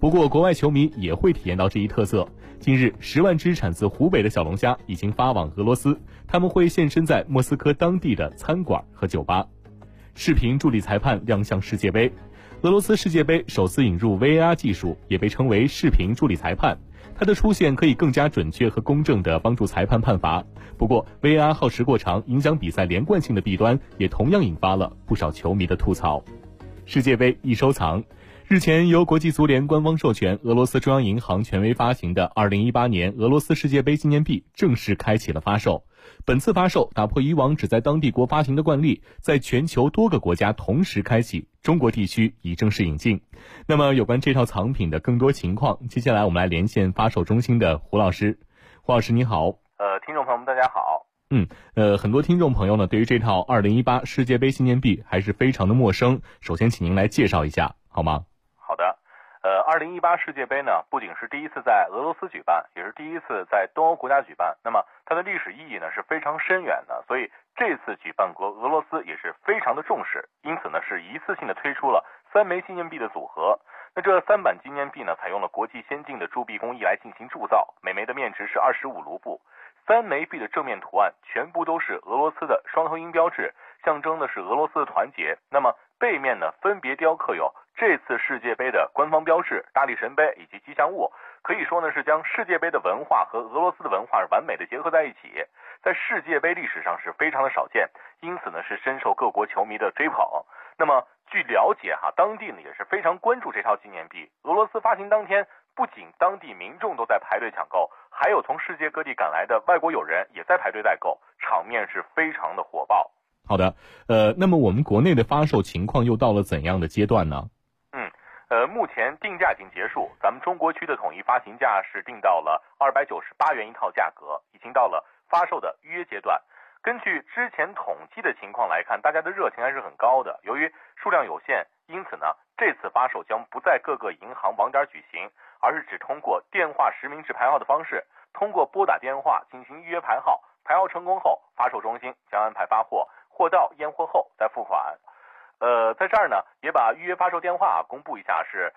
不过国外球迷也会体验到这一特色。近日10万只产自湖北的小龙虾已经发往俄罗斯，他们会现身在莫斯科当地的餐馆和酒吧。视频助理裁判亮相世界杯。俄罗斯世界杯首次引入 VAR 技术，也被称为视频助理裁判。它的出现可以更加准确和公正地帮助裁判判罚。不过 VAR 耗时过长，影响比赛连贯性的弊端也同样引发了不少球迷的吐槽。世界杯易收藏。日前，由国际足联官方授权，俄罗斯中央银行权威发行的2018年俄罗斯世界杯纪念币正式开启了发售。本次发售打破以往只在当地国发行的惯例，在全球多个国家同时开启，中国地区已正式引进。那么有关这套藏品的更多情况，接下来我们来连线发售中心的胡老师。胡老师你好。 听众朋友们大家好。 很多听众朋友呢对于这套2018世界杯纪念币还是非常的陌生，首先请您来介绍一下好吗？ 好的。2018世界杯呢，不仅是第一次在俄罗斯举办，也是第一次在东欧国家举办。那么它的历史意义呢是非常深远的，所以这次举办国俄罗斯也是非常的重视，因此呢是一次性的推出了3枚纪念币的组合。那这3版纪念币呢，采用了国际先进的铸币工艺来进行铸造，每枚的面值是25卢布。3枚币的正面图案全部都是俄罗斯的双头鹰标志，象征的是俄罗斯的团结。那么背面呢，分别雕刻有这次世界杯的官方标志、大力神杯以及吉祥物，可以说呢是将世界杯的文化和俄罗斯的文化完美的结合在一起，在世界杯历史上是非常的少见，因此呢是深受各国球迷的追捧。那么据了解当地呢也是非常关注这套纪念币。俄罗斯发行当天，不仅当地民众都在排队抢购，还有从世界各地赶来的外国友人也在排队代购，场面是非常的火爆。 好的，那么我们国内的发售情况又到了怎样的阶段呢？ 目前定价已经结束，咱们中国区的统一发行价是定到了298元一套价格，已经到了发售的预约阶段。根据之前统计的情况来看，大家的热情还是很高的。由于数量有限，因此呢，这次发售将不在各个银行网点举行，而是只通过电话实名制排号的方式，通过拨打电话进行预约排号，排号成功后，发售中心将安排发货，货到验货后再付款。在这儿呢，也把预约发售电话公布一下，是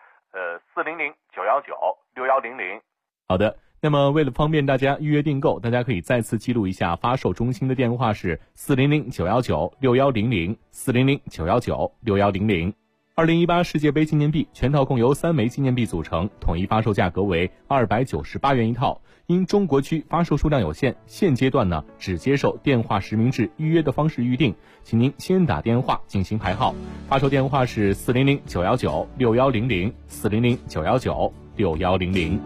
400-919-6100。 好的，那么为了方便大家预约订购，大家可以再次记录一下发售中心的电话是400-919-6100 400-919-6100。2018世界杯纪念币全套共由3枚纪念币组成，统一发售价格为298元一套。因中国区发售数量有限，现阶段呢只接受电话实名制预约的方式预定，请您先打电话进行排号。发售电话是400-919-6100 400-919-6100。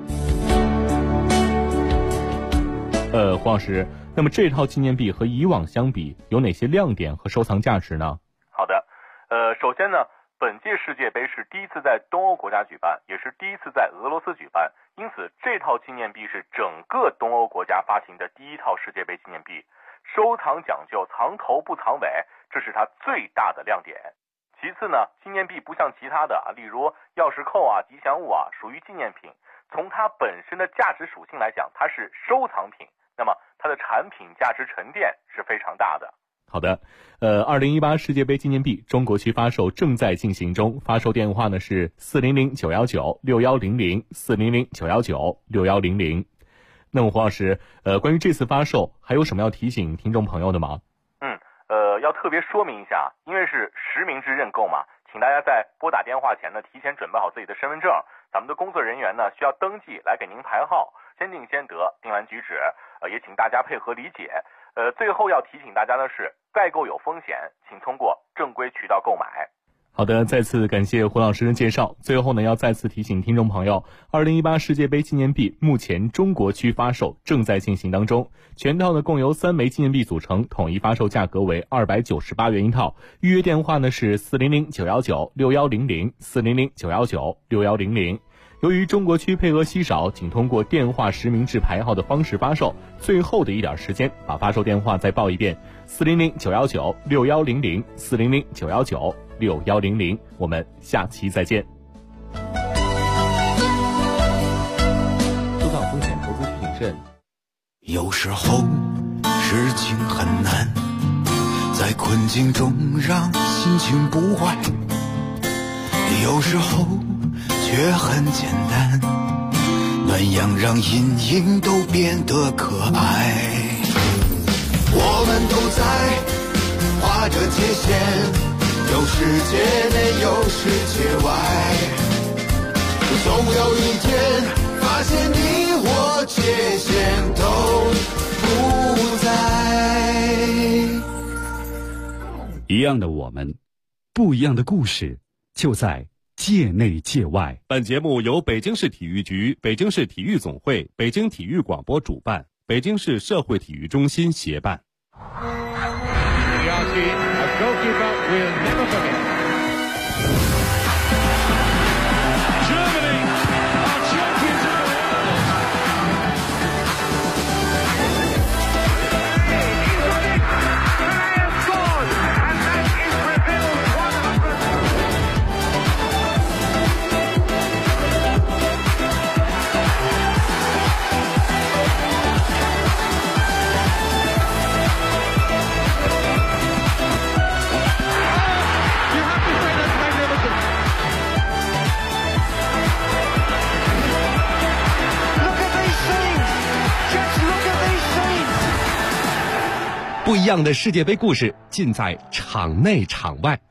黄老师，那么这套纪念币和以往相比有哪些亮点和收藏价值呢？ 好的，首先呢，本届世界杯是第一次在东欧国家举办，也是第一次在俄罗斯举办，因此这套纪念币是整个东欧国家发行的第一套世界杯纪念币。收藏讲究藏头不藏尾，这是它最大的亮点。其次呢，纪念币不像其他的例如钥匙扣吉祥物属于纪念品，从它本身的价值属性来讲，它是收藏品，那么它的产品价值沉淀是非常大的。 好的，2018世界杯纪念币中国区发售正在进行中，发售电话呢是400-919-6100 400-919-6100。那么胡老师，关于这次发售还有什么要提醒听众朋友的吗？ 要特别说明一下，因为是实名制认购嘛，请大家在拨打电话前呢，提前准备好自己的身份证，咱们的工作人员呢需要登记来给您排号，先定先得，定完举止，也请大家配合理解。最后要提醒大家的是，代购有风险，请通过正规渠道购买。 好的，再次感谢胡老师的介绍。最后呢，要再次提醒听众朋友，2018世界杯纪念币目前中国区发售正在进行当中，全套呢共由3枚纪念币组成，统一发售价格为298元一套。预约电话呢是400-919-6100 400-919-6100。由于中国区配额稀少，仅通过电话实名制排号的方式发售，最后的一点时间，把发售电话再报一遍：400-919-6100 400-919-6100。我们下期再见。收藏风险投资谨慎。 有时候事情很难，在困境中让心情不坏，有时候却很简单，暖阳让阴影都变得可爱。我们都在画着界限，有世界内有世界外，总有一天发现你我界限都不在。 一样的我们，不一样的故事，就在界内界外。 本节目由北京市体育局、北京市体育总会、北京体育广播主办，北京市社会体育中心协办。 不一样的世界杯故事尽在场内场外。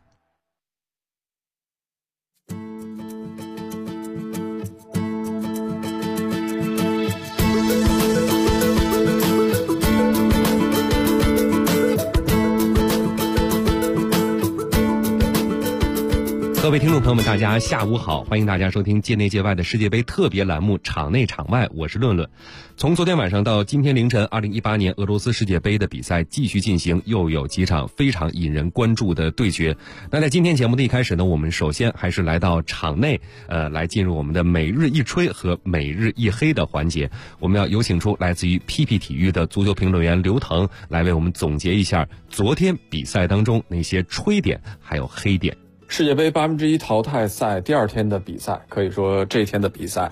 各位听众朋友们，大家下午好，欢迎大家收听界内界外的世界杯特别栏目场内场外，我是论论。从昨天晚上到今天凌晨，2018年俄罗斯世界杯的比赛继续进行，又有几场非常引人关注的对决。那在今天节目的一开始呢，我们首先还是来到场内，来进入我们的每日一吹和每日一黑的环节。我们要有请出来自于 PP 体育的足球评论员刘腾，来为我们总结一下昨天比赛当中那些吹点还有黑点。 世界杯1/8淘汰赛第二天的比赛，可以说这一天的比赛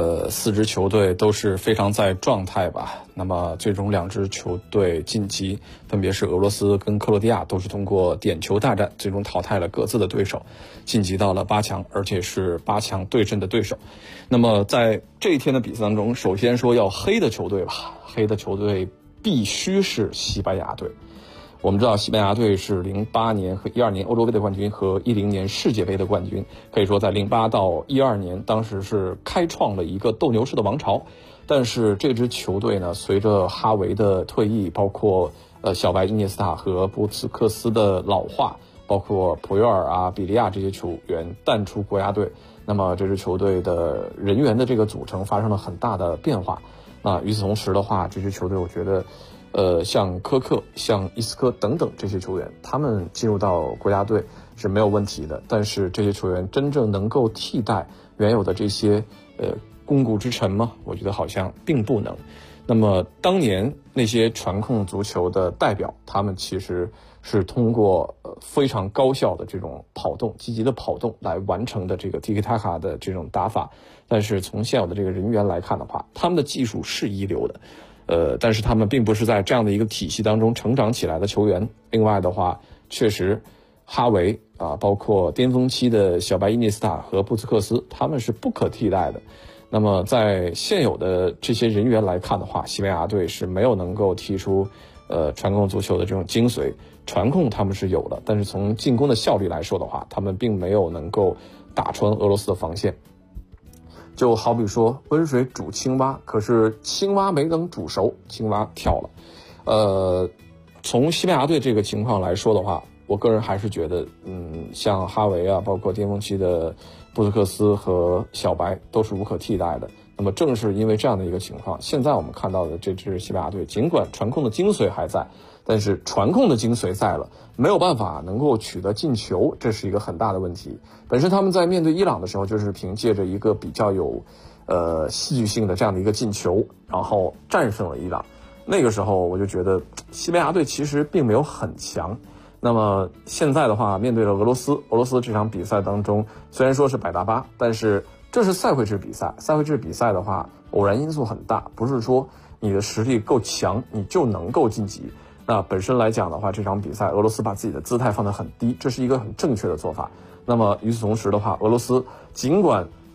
4支球队都是非常在状态吧。那么最终2支球队晋级，分别是俄罗斯跟克罗地亚，都是通过点球大战最终淘汰了各自的对手，晋级到了8强，而且是8强对阵的对手。那么在这一天的比赛当中，首先说要黑的球队吧，黑的球队必须是西班牙队。我们知道西班牙队是08年和12年欧洲杯的冠军和10年世界杯的冠军，可以说在08到12年当时是开创了一个斗牛士的王朝。但是这支球队呢，随着哈维的退役，包括小白伊涅斯塔和布斯克斯的老化，包括普约尔啊、比利亚这些球员淡出国家队，那么这支球队的人员的这个组成发生了很大的变化。那与此同时的话，这支球队我觉得像科克、像伊斯科等等这些球员，他们进入到国家队是没有问题的。但是这些球员真正能够替代原有的这些肱骨之臣吗？我觉得好像并不能。那么当年那些传控足球的代表，他们其实是通过非常高效的这种跑动、积极的跑动来完成的这个 Tiki Taka 的这种打法。但是从现有的这个人员来看的话，他们的技术是一流的。但是他们并不是在这样的一个体系当中成长起来的球员。另外的话，确实哈维啊，包括巅峰期的小白伊涅斯塔和布斯克斯，他们是不可替代的。那么在现有的这些人员来看的话，西班牙队是没有能够踢出传控足球的这种精髓。传控他们是有的，但是从进攻的效率来说的话，他们并没有能够打穿俄罗斯的防线。就好比说温水煮青蛙，可是青蛙没等煮熟，青蛙跳了。从西班牙队这个情况来说的话，我个人还是觉得像哈维啊，包括巅峰期的布斯克斯和小白都是无可替代的。那么正是因为这样的一个情况，现在我们看到的这支西班牙队，尽管传控的精髓还在，但是传控的精髓在了，没有办法能够取得进球，这是一个很大的问题。本身他们在面对伊朗的时候，就是凭借着一个比较有戏剧性的这样的一个进球，然后战胜了伊朗。那个时候我就觉得西班牙队其实并没有很强。那么现在的话，面对了俄罗斯这场比赛当中，虽然说是百搭八，但是这是赛会制比赛，赛会制比赛的话，偶然因素很大，不是说你的实力够强你就能够晋级。那本身来讲的话，这场比赛俄罗斯把自己的姿态放得很低，这是一个很正确的做法。那么与此同时的话，俄罗斯尽管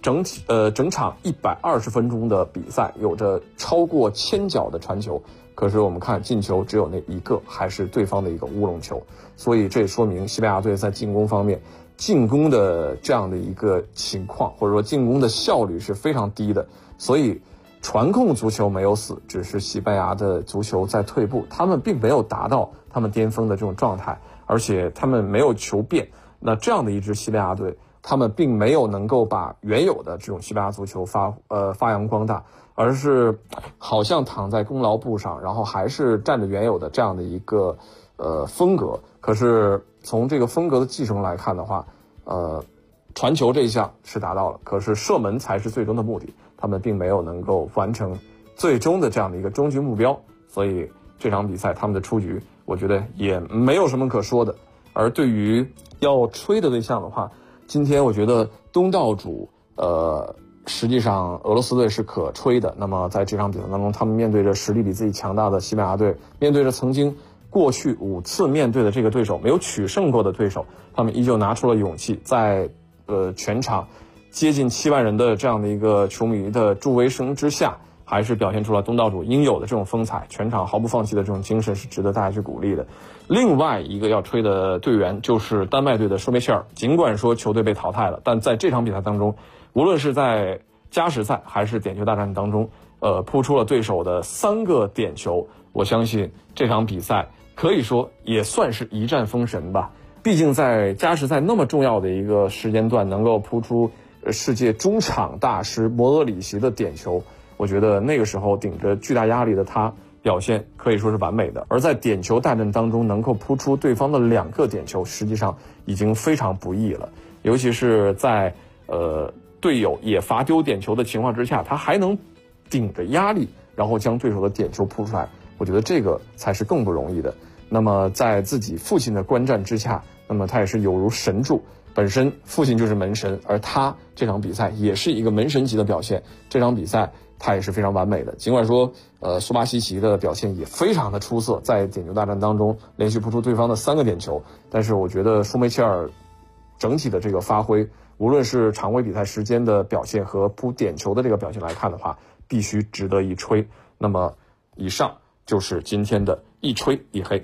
整场120分钟的比赛，有着超过1000脚的传球，可是我们看进球只有那一个，还是对方的一个乌龙球。所以这也说明西班牙队在进攻方面，进攻的这样的一个情况，或者说进攻的效率是非常低的。所以传控足球没有死，只是西班牙的足球在退步，他们并没有达到他们巅峰的这种状态，而且他们没有求变。那这样的一支西班牙队，他们并没有能够把原有的这种西班牙足球发扬光大，而是好像躺在功劳簿上，然后还是占着原有的这样的一个风格。可是从这个风格的继承来看的话，传球这一项是达到了，可是射门才是最终的目的，他们并没有能够完成最终的这样的一个终局目标。所以这场比赛他们的出局，我觉得也没有什么可说的。而对于要吹的对象的话，今天我觉得东道主实际上俄罗斯队是可吹的。那么在这场比赛当中，他们面对着实力比自己强大的西班牙队，面对着曾经过去5次面对的这个对手没有取胜过的对手，他们依旧拿出了勇气，在全场接近7万人的这样的一个球迷的助威声之下，还是表现出了东道主应有的这种风采，全场毫不放弃的这种精神是值得大家去鼓励的。另外一个要吹的队员就是丹麦队的舒梅切尔，尽管说球队被淘汰了，但在这场比赛当中，无论是在加时赛还是点球大战当中，扑出了对手的3个点球。我相信这场比赛可以说也算是一战封神吧。毕竟在加时赛那么重要的一个时间段，能够扑出世界中场大师摩德里奇的点球，我觉得那个时候顶着巨大压力的他表现可以说是完美的。而在点球大战当中能够扑出对方的2个点球，实际上已经非常不易了。尤其是在队友也罚丢点球的情况之下，他还能顶着压力然后将对手的点球扑出来，我觉得这个才是更不容易的。那么在自己父亲的观战之下，那么他也是有如神助，本身父亲就是门神，而他这场比赛也是一个门神级的表现。这场比赛他也是非常完美的，尽管说苏巴西奇的表现也非常的出色，在点球大战当中连续扑出对方的3个点球，但是我觉得舒梅切尔整体的这个发挥，无论是常规比赛时间的表现和扑点球的这个表现来看的话，必须值得一吹。那么以上就是今天的一吹一黑。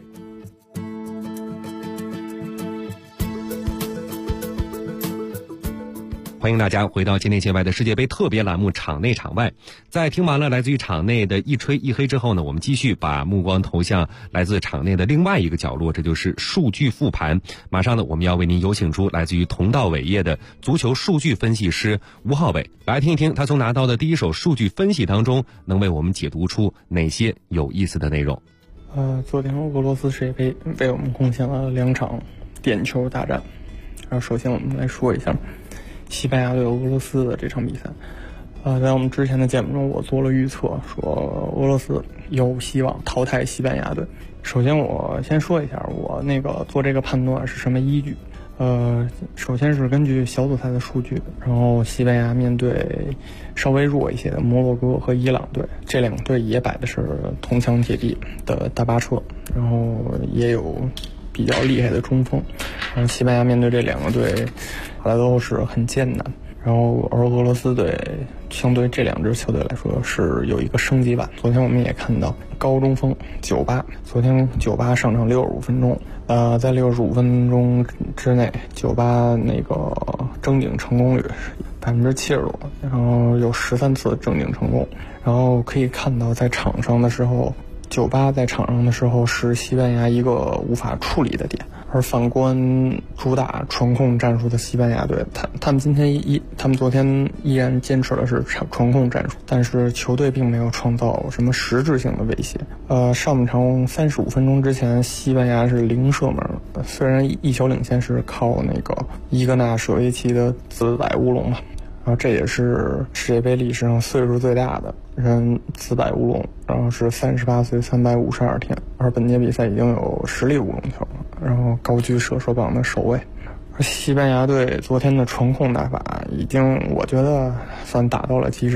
欢迎大家回到界内界外的世界杯特别栏目场内场外。在听完了来自于场内的一吹一黑之后呢，我们继续把目光投向来自场内的另外一个角落，这就是数据复盘。马上呢，我们要为您有请出来自于同道伟业的足球数据分析师吴浩伟，来听一听他从拿到的第一手数据分析当中能为我们解读出哪些有意思的内容。 昨天俄罗斯世界杯为我们贡献了2场点球大战。然后首先我们来说一下西班牙对俄罗斯的这场比赛。在我们之前的节目中，我做了预测，说俄罗斯有希望淘汰西班牙队。首先我先说一下我做这个判断是什么依据。首先是根据小组赛的数据，然后西班牙面对稍微弱一些的摩洛哥和伊朗队，这2个队也摆的是铜墙铁壁的大巴车，然后也有比较厉害的中锋，然后西班牙面对这2个队后来都是很艰难。然后而俄罗斯队相对这2支球队来说是有一个升级版。昨天我们也看到高中锋98，昨天98上场65分钟，在65分钟之内98正经成功率是70%多，然后有13次正经成功。然后可以看到在场上的时候，98在场上的时候是西班牙一个无法处理的点。而反观主打传控战术的西班牙队，他们昨天依然坚持的是传控战术，但是球队并没有创造什么实质性的威胁。上半场35分钟之前，西班牙是0射门，虽然一球领先是靠伊戈纳舍维奇的自摆乌龙嘛，然后这也是世界杯历史上岁数最大的人自摆乌龙，然后是38岁352天，而本届比赛已经有10粒乌龙球，然后高居射手榜的首位。而西班牙队昨天的传控打法已经我觉得算打到了极致了，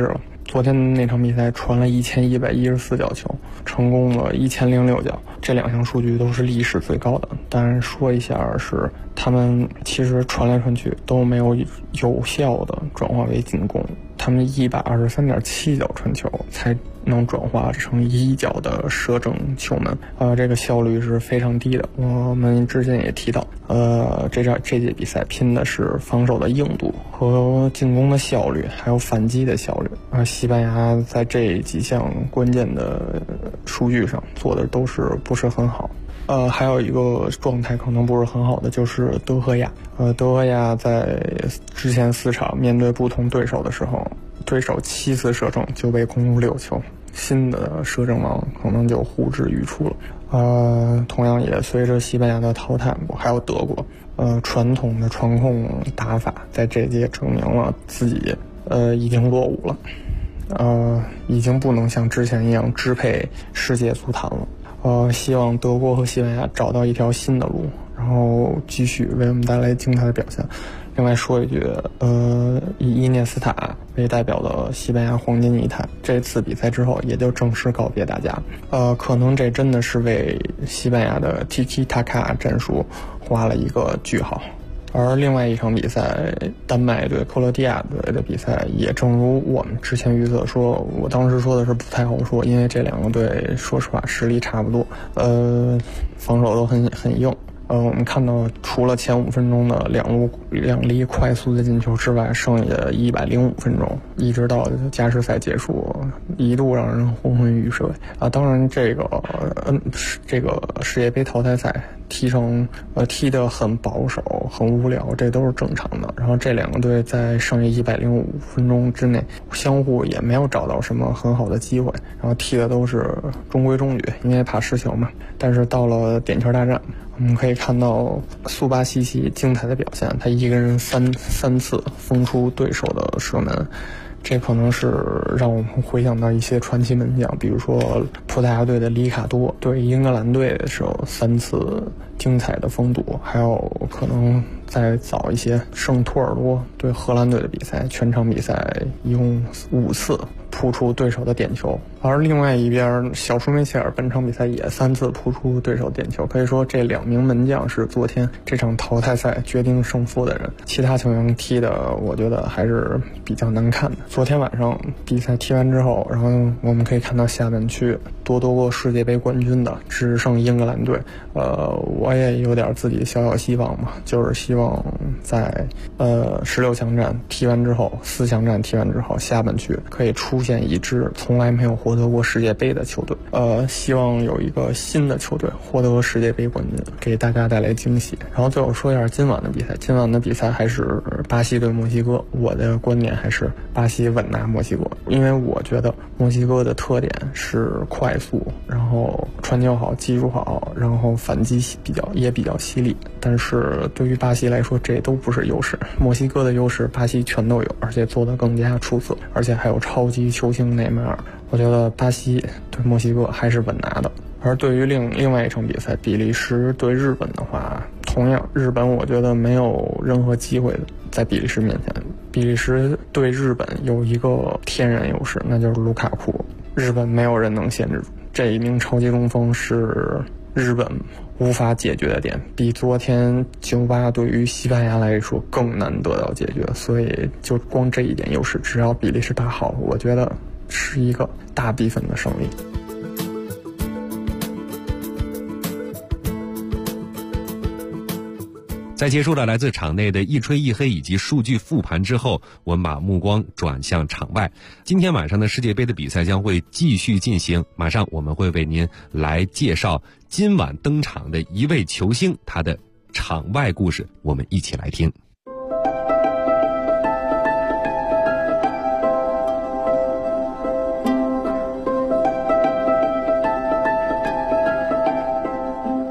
昨天那场比赛传了1114脚球，成功了1006脚，这2项数据都是历史最高的。但说一下是他们其实传来传去都没有有效的转化为进攻，他们123.7脚传球才能转化成1脚的射正球门，这个效率是非常低的。我们之前也提到，这届比赛拼的是防守的硬度和进攻的效率，还有反击的效率。西班牙在这几项关键的数据上做的都是不是很好。还有一个状态可能不是很好的就是德赫亚。德赫亚在之前4场面对不同对手的时候，对手7次射正就被攻入6球，新的射正王可能就呼之欲出了。同样也随着西班牙的淘汰，还有德国，传统的传控打法在这届证明了自己已经落伍了，已经不能像之前一样支配世界足坛了。希望德国和西班牙找到一条新的路，然后继续为我们带来精彩的表现。另外说一句，以伊涅斯塔为代表的西班牙黄金一代，这次比赛之后也就正式告别大家。可能这真的是为西班牙的 Tiki Taka 战术画了一个句号。而另外一场比赛，丹麦对克罗地亚队的比赛，也正如我们之前预测说，我当时说的是不太好说，因为这2个队说实话实力差不多，防守都很硬。我们看到除了前5分钟的两粒快速的进球之外，剩下的105分钟一直到加时赛结束，一度让人昏昏欲睡。当然这个世界杯淘汰赛踢得很保守很无聊，这都是正常的。然后这2个队在剩下105分钟之内相互也没有找到什么很好的机会，然后踢的都是中规中矩，因为怕失球嘛。但是到了点球大战，我们可以看到苏巴西奇精彩的表现，他一个人三次封出对手的射门，这可能是让我们回想到一些传奇门将，比如说葡萄牙队的里卡多对英格兰队的时候3次精彩的封堵，还有可能再早一些圣托尔多对荷兰队的比赛，全场比赛一共5次扑出对手的点球。而另外一边，小舒梅切尔本场比赛也3次扑出对手点球，可以说这2名门将是昨天这场淘汰赛决定胜负的人。其他球员踢的我觉得还是比较难看的。昨天晚上比赛踢完之后，然后我们可以看到下半区夺过世界杯冠军的只剩英格兰队。我也有点自己小希望嘛，就是希望在16强战踢完之后，4强战踢完之后，下半区可以出现一支从来没有获得过世界杯的球队。希望有一个新的球队获得世界杯冠军，给大家带来惊喜。然后最后说一下今晚的比赛，今晚的比赛还是巴西对墨西哥。我的观点还是巴西稳拿墨西哥，因为我觉得墨西哥的特点是快速，然后传球好，技术好，然后反击也比较犀利。但是对于巴西来说，这都不是优势。墨西哥的优势巴西全都有，而且做得更加出色，而且还有超级球星内马尔。我觉得巴西对墨西哥还是稳拿的。而对于另外一场比赛，比利时对日本的话，同样日本我觉得没有任何机会在比利时面前。比利时对日本有一个天然优势，那就是卢卡库，日本没有人能限制住。这一名超级中锋是日本无法解决的点，比昨天98对于西班牙来说更难得到解决。所以就光这一点优势，只要比利时打好，我觉得是一个大比分的胜利。 在结束了来自场内的一吹一黑以及数据复盘之后，我们把目光转向场外。今天晚上的世界杯的比赛将会继续进行，马上我们会为您来介绍今晚登场的一位球星，他的场外故事，我们一起来听。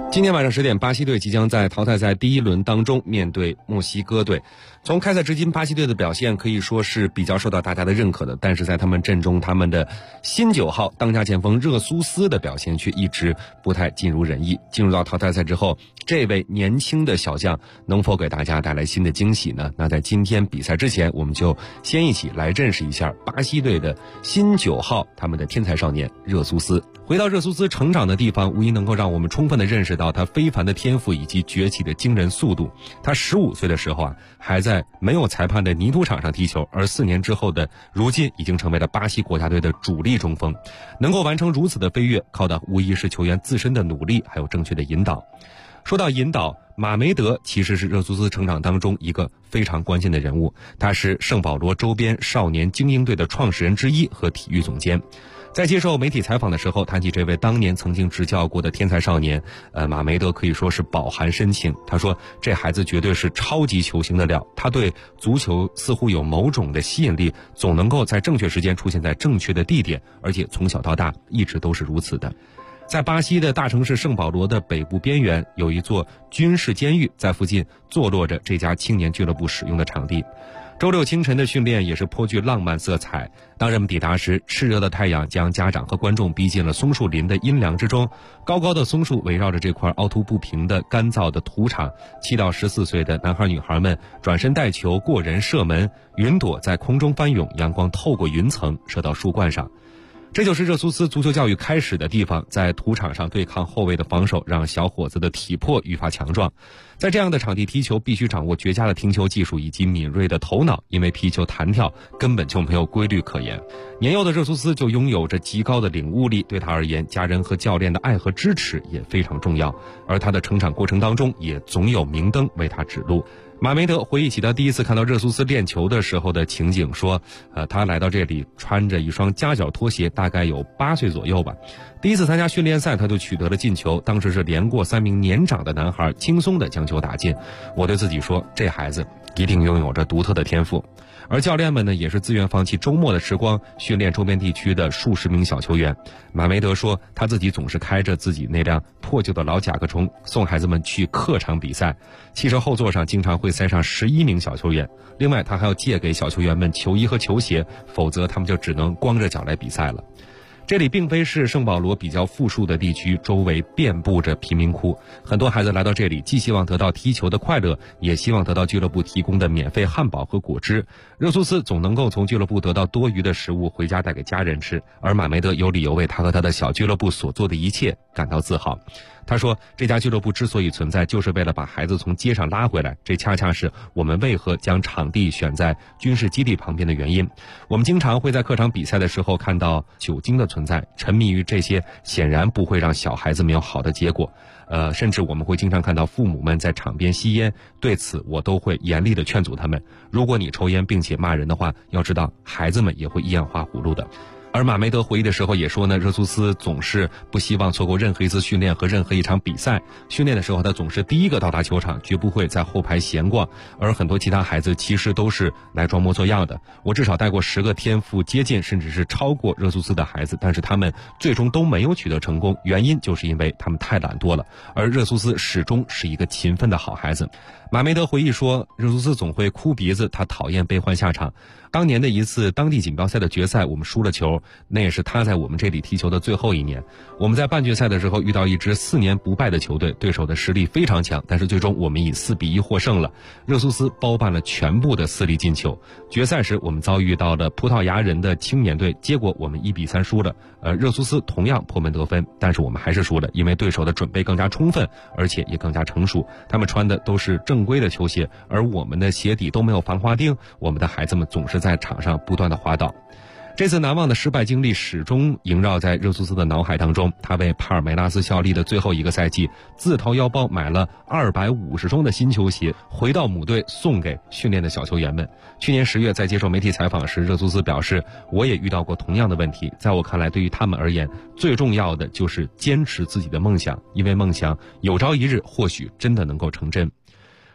今天晚上10点，巴西队即将在淘汰赛第一轮当中面对墨西哥队。从开赛至今，巴西队的表现可以说是比较受到大家的认可的，但是在他们阵中，他们的新9号当家前锋热苏斯的表现却一直不太尽如人意。进入到淘汰赛之后，这位年轻的小将能否给大家带来新的惊喜呢？那在今天比赛之前，我们就先一起来认识一下巴西队的新9号，他们的天才少年热苏斯。回到热苏斯成长的地方，无疑能够让我们充分地认识到他非凡的天赋以及崛起的惊人速度。他15岁的时候还在没有裁判的泥土场上踢球，而4年之后的如今已经成为了巴西国家队的主力中锋。能够完成如此的飞跃，靠的无疑是球员自身的努力，还有正确的引导。说到引导，马梅德其实是热苏斯成长当中一个非常关键的人物，他是圣保罗周边少年精英队的创始人之一和体育总监。在接受媒体采访的时候，谈起这位当年曾经执教过的天才少年，马梅德可以说是饱含深情。他说，这孩子绝对是超级球星的料，他对足球似乎有某种的吸引力，总能够在正确时间出现在正确的地点，而且从小到大一直都是如此的。在巴西的大城市圣保罗的北部边缘，有一座军事监狱，在附近坐落着这家青年俱乐部使用的场地。周六清晨的训练也是颇具浪漫色彩。当人们抵达时，炽热的太阳将家长和观众逼进了松树林的阴凉之中。高高的松树围绕着这块凹凸不平的干燥的土场，7到14岁的男孩女孩们转身带球，过人射门，云朵在空中翻涌，阳光透过云层射到树冠上。这就是热苏斯足球教育开始的地方，在土场上对抗后卫的防守，让小伙子的体魄愈发强壮。在这样的场地踢球，必须掌握绝佳的停球技术以及敏锐的头脑，因为皮球弹跳根本就没有规律可言。年幼的热苏斯就拥有着极高的领悟力，对他而言，家人和教练的爱和支持也非常重要。而他的成长过程当中，也总有明灯为他指路。马梅德回忆起他第一次看到热苏斯练球的时候的情景，说，他来到这里穿着一双夹脚拖鞋，大概有8岁左右吧。第一次参加训练赛，他就取得了进球，当时是连过3名年长的男孩，轻松地将球打进。我对自己说，这孩子一定拥有着独特的天赋。而教练们呢，也是自愿放弃周末的时光，训练周边地区的数十名小球员。马梅德说，他自己总是开着自己那辆破旧的老甲壳虫，送孩子们去客场比赛。汽车后座上经常会塞上11名小球员，另外他还要借给小球员们球衣和球鞋，否则他们就只能光着脚来比赛了。这里并非是圣保罗比较富庶的地区，周围遍布着贫民窟。很多孩子来到这里，既希望得到踢球的快乐，也希望得到俱乐部提供的免费汉堡和果汁。热苏斯总能够从俱乐部得到多余的食物回家带给家人吃，而马梅德有理由为他和他的小俱乐部所做的一切感到自豪。他说，这家俱乐部之所以存在，就是为了把孩子从街上拉回来，这恰恰是我们为何将场地选在军事基地旁边的原因。我们经常会在客场比赛的时候看到酒精的存在，沉迷于这些显然不会让小孩子们有好的结果。甚至我们会经常看到父母们在场边吸烟，对此我都会严厉地劝阻他们，如果你抽烟并且骂人的话，要知道孩子们也会一样画葫芦的。而马梅德回忆的时候也说呢，热苏斯总是不希望错过任何一次训练和任何一场比赛。训练的时候他总是第一个到达球场，绝不会在后排闲逛，而很多其他孩子其实都是来装模作样的。我至少带过10个天赋接近甚至是超过热苏斯的孩子，但是他们最终都没有取得成功，原因就是因为他们太懒惰了，而热苏斯始终是一个勤奋的好孩子。马梅德回忆说，热苏斯总会哭鼻子，他讨厌被换下场。当年的一次当地锦标赛的决赛，我们输了球，那也是他在我们这里踢球的最后一年。我们在半决赛的时候遇到一支4年不败的球队，对手的实力非常强，但是最终我们以4比1获胜了。热苏斯包办了全部的4粒进球。决赛时我们遭遇到了葡萄牙人的青年队，结果我们1比3输了。热苏斯同样破门得分，但是我们还是输了，因为对手的准备更加充分，而且也更加成熟。他们穿的都是正规的球鞋，而我们的鞋底都没有防滑钉，我们的孩子们总是在场上不断的滑倒。这次难忘的失败经历始终萦绕在热苏斯的脑海当中。他为帕尔梅拉斯效力的最后一个赛季，自掏腰包买了250双的新球鞋，回到母队送给训练的小球员们。去年10月在接受媒体采访时，热苏斯表示，我也遇到过同样的问题，在我看来，对于他们而言，最重要的就是坚持自己的梦想，因为梦想有朝一日或许真的能够成真。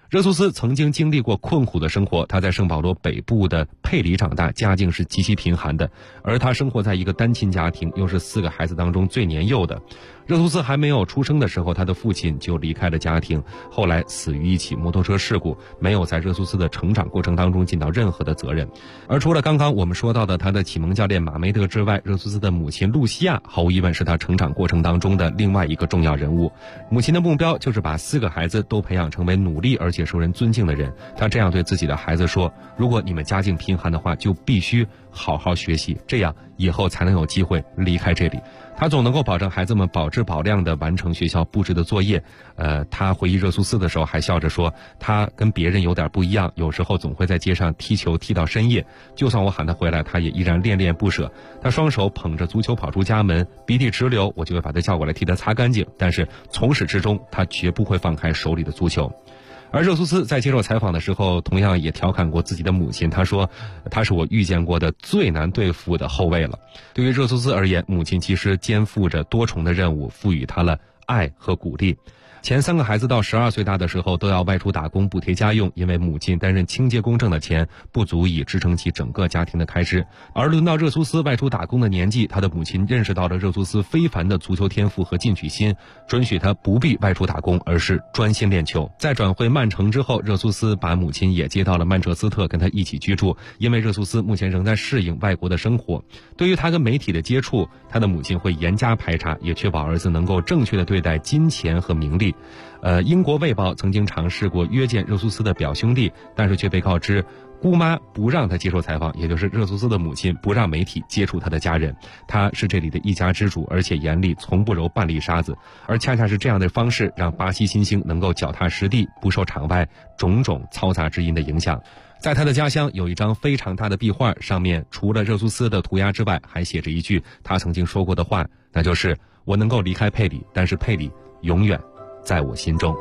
热苏斯曾经经历过困苦的生活，他在圣保罗北部的佩里长大，家境是极其贫寒的，而他生活在一个单亲家庭，又是4个孩子当中最年幼的。热苏斯还没有出生的时候，他的父亲就离开了家庭，后来死于一起摩托车事故，没有在热苏斯的成长过程当中尽到任何的责任。而除了刚刚我们说到的他的启蒙教练马梅德之外，热苏斯的母亲露西亚毫无疑问是他成长过程当中的另外一个重要人物。母亲的目标就是把4个孩子都培养成为努力而且受人尊敬的人。他这样对自己的孩子说，如果你们家境贫寒的话，就必须好好学习，这样以后才能有机会离开这里。他总能够保证孩子们保质保量地完成学校布置的作业。他回忆热苏斯的时候还笑着说，他跟别人有点不一样，有时候总会在街上踢球踢到深夜，就算我喊他回来，他也依然恋恋不舍。他双手捧着足球跑出家门，鼻涕直流，我就会把他叫过来替他擦干净，但是从始至终他绝不会放开手里的足球。而热苏斯在接受采访的时候同样也调侃过自己的母亲，他说他是我遇见过的最难对付的后卫了。对于热苏斯而言，母亲其实肩负着多重的任务，赋予他了爱和鼓励。前3个孩子到12岁大的时候都要外出打工补贴家用，因为母亲担任清洁工挣的钱不足以支撑起整个家庭的开支。而轮到热苏斯外出打工的年纪，他的母亲认识到了热苏斯非凡的足球天赋和进取心，准许他不必外出打工，而是专心练球。在转会曼城之后，热苏斯把母亲也接到了曼彻斯特跟他一起居住，因为热苏斯目前仍在适应外国的生活。对于他跟媒体的接触，他的母亲会严加排查，也确保儿子能够正确的对待金钱和名利。英国卫报曾经尝试过约见热苏斯的表兄弟，但是却被告知姑妈不让他接受采访，也就是热苏斯的母亲不让媒体接触他的家人。他是这里的一家之主，而且严厉，从不揉半粒沙子。而恰恰是这样的方式，让巴西新星能够脚踏实地，不受场外种种嘈杂之音的影响。在他的家乡有一张非常大的壁画，上面除了热苏斯的涂鸦之外，还写着一句他曾经说过的话，那就是我能够离开佩里，但是佩里永远在我心中。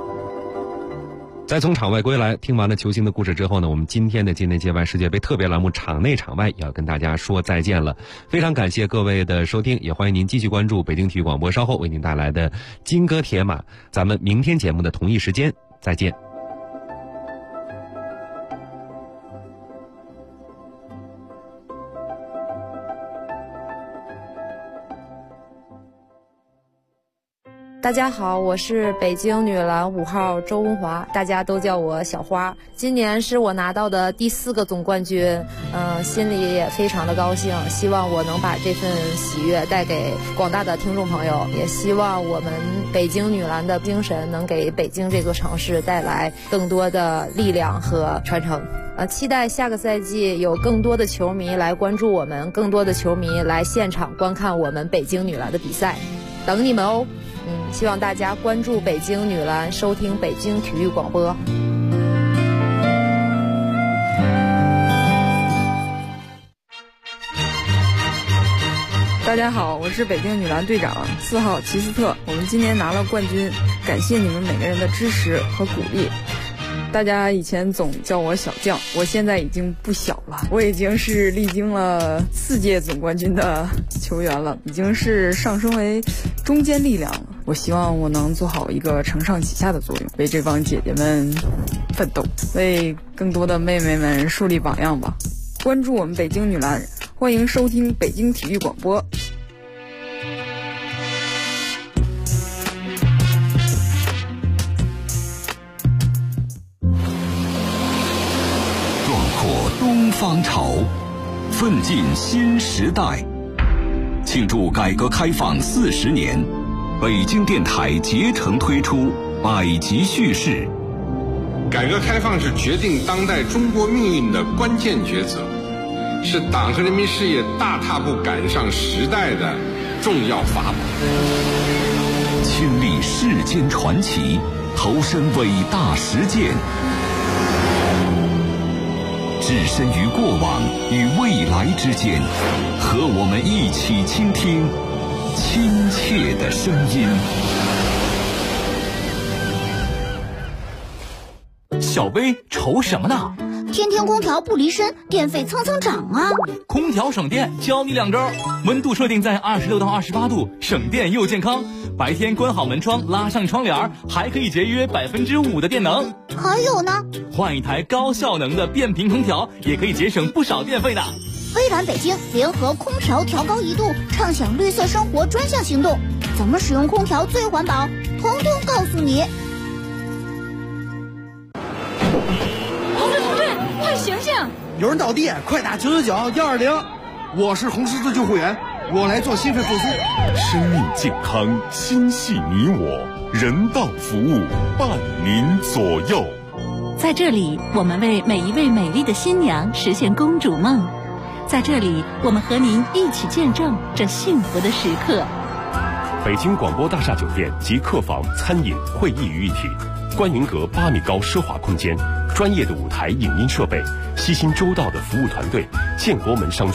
在从场外归来，听完了球星的故事之后呢，我们今天的界内界外世界杯特别栏目场内场外也要跟大家说再见了。非常感谢各位的收听，也欢迎您继续关注北京体育广播稍后为您带来的金戈铁马。咱们明天节目的同一时间再见。 大家好，我是北京女篮5号周文华，大家都叫我小花。今年是我拿到的第4个总冠军，心里也非常的高兴，希望我能把这份喜悦带给广大的听众朋友，也希望我们北京女篮的精神能给北京这座城市带来更多的力量和传承。期待下个赛季有更多的球迷来关注我们，更多的球迷来现场观看我们北京女篮的比赛，等你们哦。希望大家关注北京女篮，收听北京体育广播。 大家好，我是北京女篮队长4号齐斯特，我们今年拿了冠军，感谢你们每个人的支持和鼓励。大家以前总叫我小将，我现在已经不小了，我已经是历经了4届总冠军的球员了，已经是上升为中坚力量了。我希望我能做好一个承上启下的作用，为这帮姐姐们奋斗，为更多的妹妹们树立榜样吧。关注我们北京女篮，欢迎收听北京体育广播。 东方潮，奋进新时代。庆祝改革开放40年，北京电台竭诚推出百集叙事。 改革开放是决定当代中国命运的关键抉择，是党和人民事业大踏步赶上时代的重要法宝。 亲历世间传奇，投身伟大实践，置身于过往与未来之间，和我们一起倾听亲切的声音。 小薇愁什么呢？ 天天空调不离身，电费蹭蹭涨啊！ 空调省电，教你2招。 温度设定在26到28度，省电又健康。白天关好门窗，拉上窗帘，还可以节约5%的电能。 还有呢， 换一台高效能的变频空调，也可以节省不少电费的。 微软北京联合空调调高1度，畅享绿色生活专项行动，怎么使用空调最环保，统统告诉你。 同志，快醒醒！ 有人倒地，快打999-120。我是红十字救护员，我来做心肺复苏。 生命健康，心系你我，人道服务伴您左右。 在这里，我们为每一位美丽的新娘实现公主梦。在这里，我们和您一起见证这幸福的时刻。 北京广播大厦酒店集客房、餐饮、会议于一体，观云阁8米高奢华空间，专业的舞台影音设备，悉心周到的服务团队，建国门商圈